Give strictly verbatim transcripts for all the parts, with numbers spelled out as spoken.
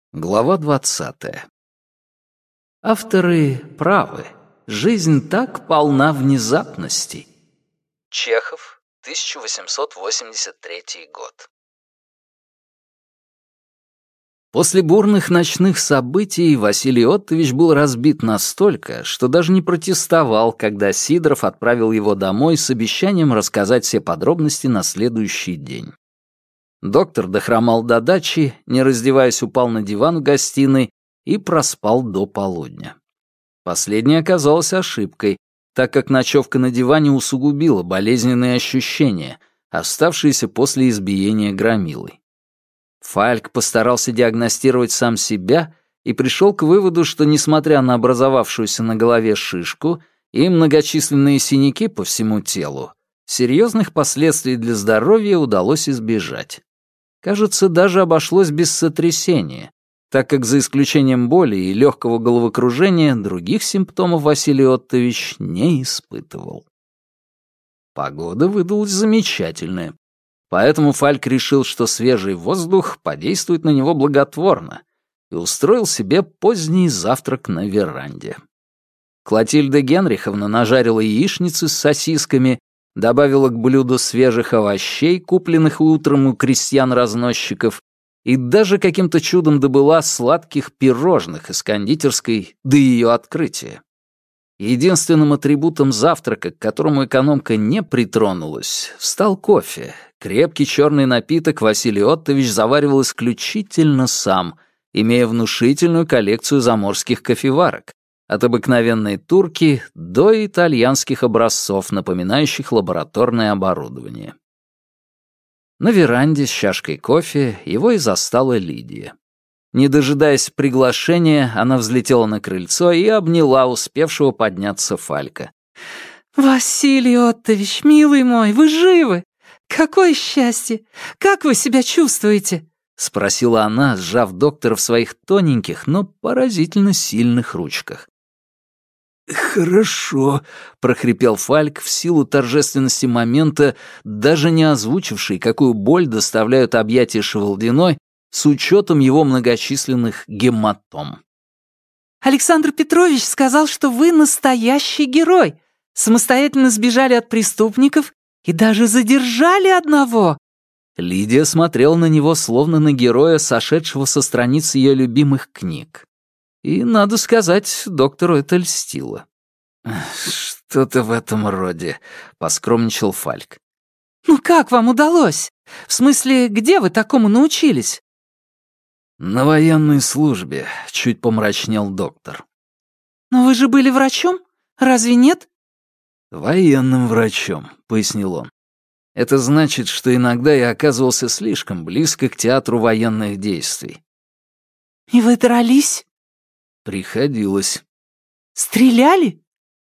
Глава двадцатая. Авторы правы. Жизнь так полна внезапностей. Чехов, тысяча восемьсот восемьдесят третий год. После бурных ночных событий Василий Оттович был разбит настолько, что даже не протестовал, когда Сидоров отправил его домой с обещанием рассказать все подробности на следующий день. Доктор дохромал до дачи, не раздеваясь, упал на диван в гостиной и проспал до полудня. Последнее оказалось ошибкой, так как ночевка на диване усугубила болезненные ощущения, оставшиеся после избиения громилой. Фальк постарался диагностировать сам себя и пришел к выводу, что, несмотря на образовавшуюся на голове шишку и многочисленные синяки по всему телу, серьезных последствий для здоровья удалось избежать. Кажется, даже обошлось без сотрясения, так как за исключением боли и легкого головокружения других симптомов Василий Оттович не испытывал. Погода выдалась замечательная, поэтому Фальк решил, что свежий воздух подействует на него благотворно, и устроил себе поздний завтрак на веранде. Клотильда Генриховна нажарила яичницы с сосисками, добавила к блюду свежих овощей, купленных утром у крестьян-разносчиков, и даже каким-то чудом добыла сладких пирожных из кондитерской до ее открытия. Единственным атрибутом завтрака, к которому экономка не притронулась, стал кофе. Крепкий черный напиток Василий Оттович заваривал исключительно сам, имея внушительную коллекцию заморских кофеварок, от обыкновенной турки до итальянских образцов, напоминающих лабораторное оборудование. На веранде с чашкой кофе его и застала Лидия. Не дожидаясь приглашения, она взлетела на крыльцо и обняла успевшего подняться Фалька. «Василий Оттович, милый мой, вы живы? Какое счастье! Как вы себя чувствуете?» — спросила она, сжав доктора в своих тоненьких, но поразительно сильных ручках. «Хорошо», — прохрипел Фальк в силу торжественности момента, даже не озвучивший, какую боль доставляют объятия Шевалдиной с учетом его многочисленных гематом. «Александр Петрович сказал, что вы настоящий герой, самостоятельно сбежали от преступников и даже задержали одного». Лидия смотрела на него, словно на героя, сошедшего со страниц ее любимых книг. И, надо сказать, доктору это льстило. «Что-то в этом роде», — поскромничал Фальк. «Ну как вам удалось? В смысле, где вы такому научились?» «На военной службе», — чуть помрачнел доктор. «Но вы же были врачом? Разве нет?» «Военным врачом», — пояснил он. «Это значит, что иногда я оказывался слишком близко к театру военных действий». «И вы дрались?» «Приходилось». «Стреляли?»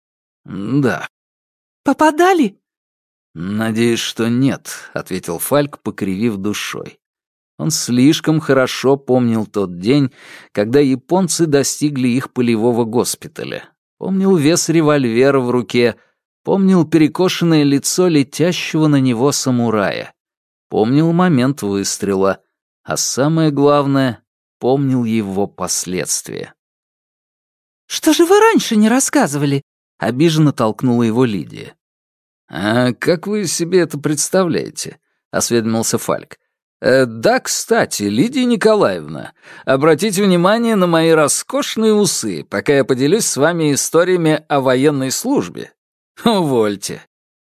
«Да». «Попадали?» «Надеюсь, что нет», — ответил Фальк, покривив душой. Он слишком хорошо помнил тот день, когда японцы достигли их полевого госпиталя. Помнил вес револьвера в руке, помнил перекошенное лицо летящего на него самурая. Помнил момент выстрела, а самое главное — помнил его последствия. «Что же вы раньше не рассказывали?» — обиженно толкнула его Лидия. «А как вы себе это представляете?» — осведомился Фальк. «Э, «Да, кстати, Лидия Николаевна, обратите внимание на мои роскошные усы, пока я поделюсь с вами историями о военной службе. Увольте».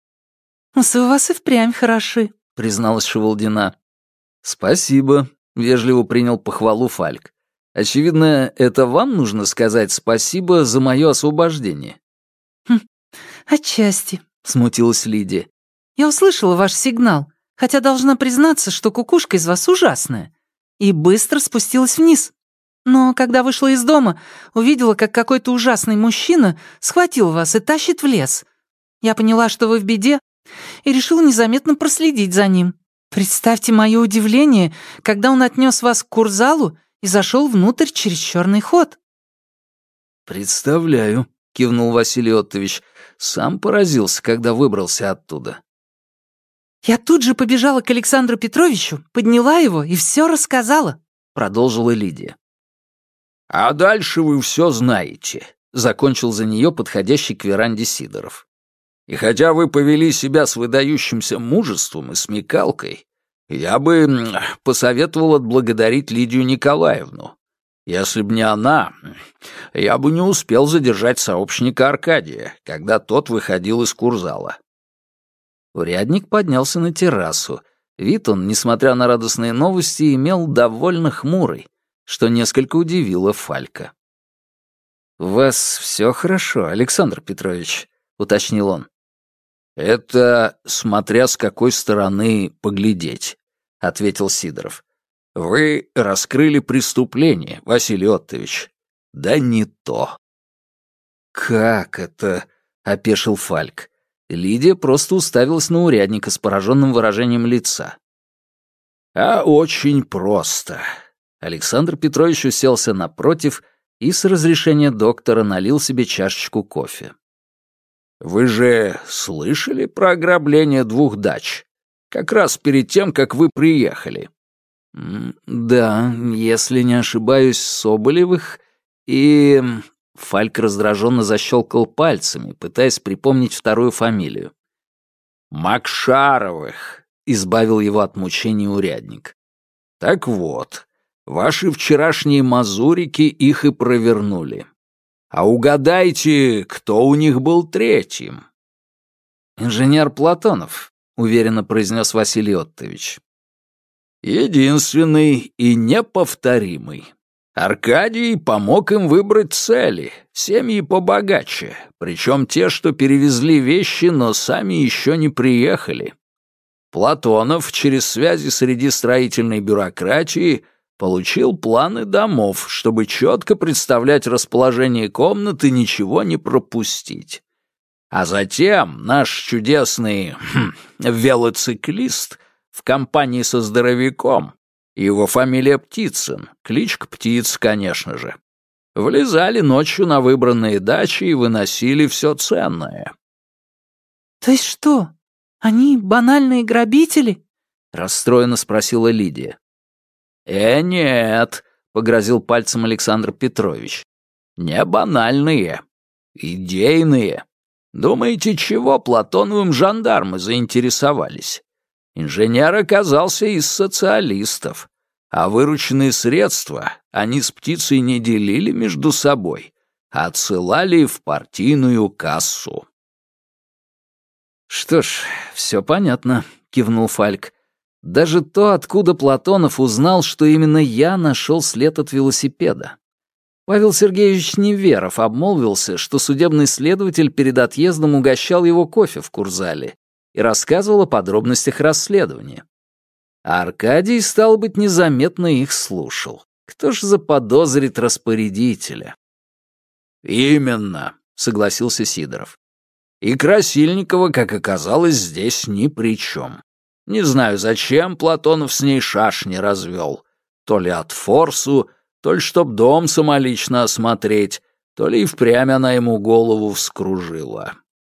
«Усы у вас и впрямь хороши», — призналась Шевалдина. «Спасибо», — вежливо принял похвалу Фальк. «Очевидно, это вам нужно сказать спасибо за мое освобождение». «Хм, отчасти», — смутилась Лидия. «Я услышала ваш сигнал, хотя должна признаться, что кукушка из вас ужасная, и быстро спустилась вниз. Но когда вышла из дома, увидела, как какой-то ужасный мужчина схватил вас и тащит в лес. Я поняла, что вы в беде, и решила незаметно проследить за ним. Представьте мое удивление, когда он отнес вас к курзалу и зашел внутрь через черный ход». «Представляю», — кивнул Василий Оттович. «Сам поразился, когда выбрался оттуда». «Я тут же побежала к Александру Петровичу, подняла его и все рассказала», — продолжила Лидия. «А дальше вы все знаете», — закончил за нее подходящий к веранде Сидоров. «И хотя вы повели себя с выдающимся мужеством и смекалкой, я бы посоветовал отблагодарить Лидию Николаевну. Если б не она, я бы не успел задержать сообщника Аркадия, когда тот выходил из курзала». Урядник поднялся на террасу. Вид он, несмотря на радостные новости, имел довольно хмурый, что несколько удивило Фалька. «У вас все хорошо, Александр Петрович», — уточнил он. «Это смотря с какой стороны поглядеть», — ответил Сидоров. «Вы раскрыли преступление, Василий Оттович. Да не то». «Как это?» — опешил Фальк. Лидия просто уставилась на урядника с пораженным выражением лица. «А очень просто». Александр Петрович уселся напротив и с разрешения доктора налил себе чашечку кофе. «Вы же слышали про ограбление двух дач? Как раз перед тем, как вы приехали». «Да, если не ошибаюсь, Соболевых и...» Фальк раздраженно защелкал пальцами, пытаясь припомнить вторую фамилию. «Макшаровых», — избавил его от мучений урядник. «Так вот, ваши вчерашние мазурики их и провернули. А угадайте, кто у них был третьим?» «Инженер Платонов», — уверенно произнес Василий Оттович. «Единственный и неповторимый. Аркадий помог им выбрать цели, семьи побогаче, причем те, что перевезли вещи, но сами еще не приехали. Платонов через связи среди строительной бюрократии получил планы домов, чтобы четко представлять расположение комнат и ничего не пропустить. А затем наш чудесный хм, велоциклист в компании со здоровяком, его фамилия Птицын, кличка Птиц, конечно же, влезали ночью на выбранные дачи и выносили все ценное. «То есть что, они банальные грабители?» — расстроенно спросила Лидия. «Э, нет», — погрозил пальцем Александр Петрович, — «не банальные, идейные. Думаете, чего Платоновым жандармы заинтересовались? Инженер оказался из социалистов, а вырученные средства они с Птицей не делили между собой, а отсылали в партийную кассу». «Что ж, все понятно», — кивнул Фальк. «Даже то, откуда Платонов узнал, что именно я нашел след от велосипеда. Павел Сергеевич Неверов обмолвился, что судебный следователь перед отъездом угощал его кофе в курзале и рассказывал о подробностях расследования. А Аркадий, стало быть, незаметно их слушал. Кто ж заподозрит распорядителя?» «Именно», — согласился Сидоров. «И Красильникова, как оказалось, здесь ни при чем. Не знаю, зачем Платонов с ней шашни развел. То ли от форсу, то ли чтоб дом самолично осмотреть, то ли и впрямь она ему голову вскружила».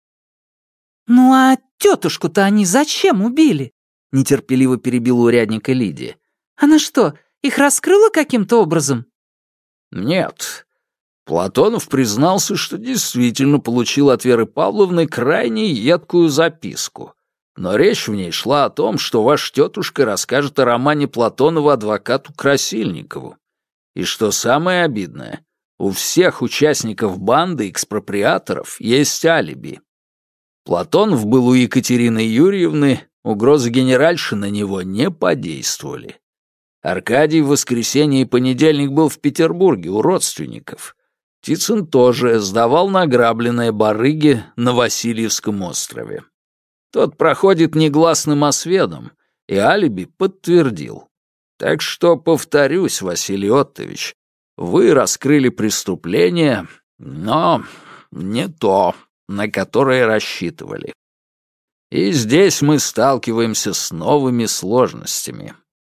«Ну а тетушку-то они зачем убили?» — нетерпеливо перебила урядника Лидия. «Она что, их раскрыла каким-то образом?» «Нет. Платонов признался, что действительно получил от Веры Павловны крайне едкую записку. Но речь в ней шла о том, что ваша тетушка расскажет о романе Платонова адвокату Красильникову. И что самое обидное, у всех участников банды экспроприаторов есть алиби. Платонов был у Екатерины Юрьевны, угрозы генеральши на него не подействовали. Аркадий в воскресенье и понедельник был в Петербурге у родственников. Птицын тоже сдавал награбленное барыге на Васильевском острове. Тот проходит негласным осведом, и алиби подтвердил. Так что, повторюсь, Василий Оттович, вы раскрыли преступление, но не то, на которое рассчитывали. И здесь мы сталкиваемся с новыми сложностями».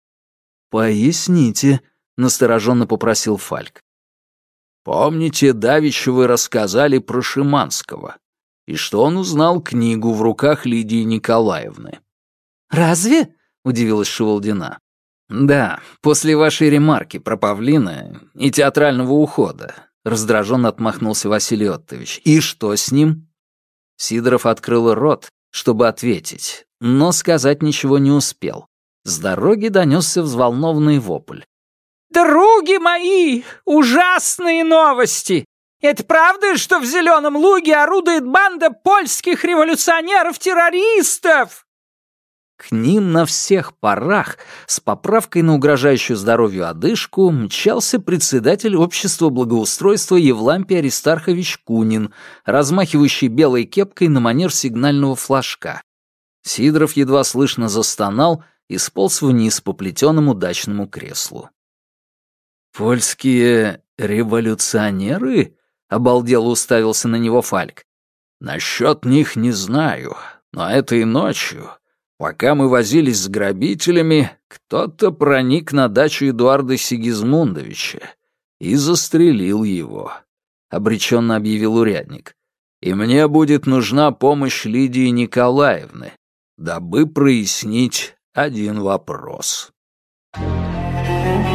«Поясните», — настороженно попросил Фальк. «Помните, давеча вы рассказали про Шиманского, и что он узнал книгу в руках Лидии Николаевны?» «Разве?» — удивилась Шевалдина. «Да, после вашей ремарки про павлина и театрального ухода», — раздраженно отмахнулся Василий Оттович. «И что с ним?» Сидоров открыл рот, чтобы ответить, но сказать ничего не успел. С дороги донесся взволнованный вопль. «Други мои, ужасные новости! Это правда, что в Зеленом Луге орудует банда польских революционеров-террористов?» К ним на всех парах, с поправкой на угрожающую здоровью одышку, мчался председатель общества благоустройства Евлампий Аристархович Кунин, размахивающий белой кепкой на манер сигнального флажка. Сидоров едва слышно застонал и сполз вниз по плетеному дачному креслу. «Польские революционеры?» — обалдело уставился на него Фальк. «Насчет них не знаю, но этой ночью, пока мы возились с грабителями, кто-то проник на дачу Эдуарда Сигизмундовича и застрелил его», — обреченно объявил урядник. «И мне будет нужна помощь Лидии Николаевны, дабы прояснить один вопрос». Thank you.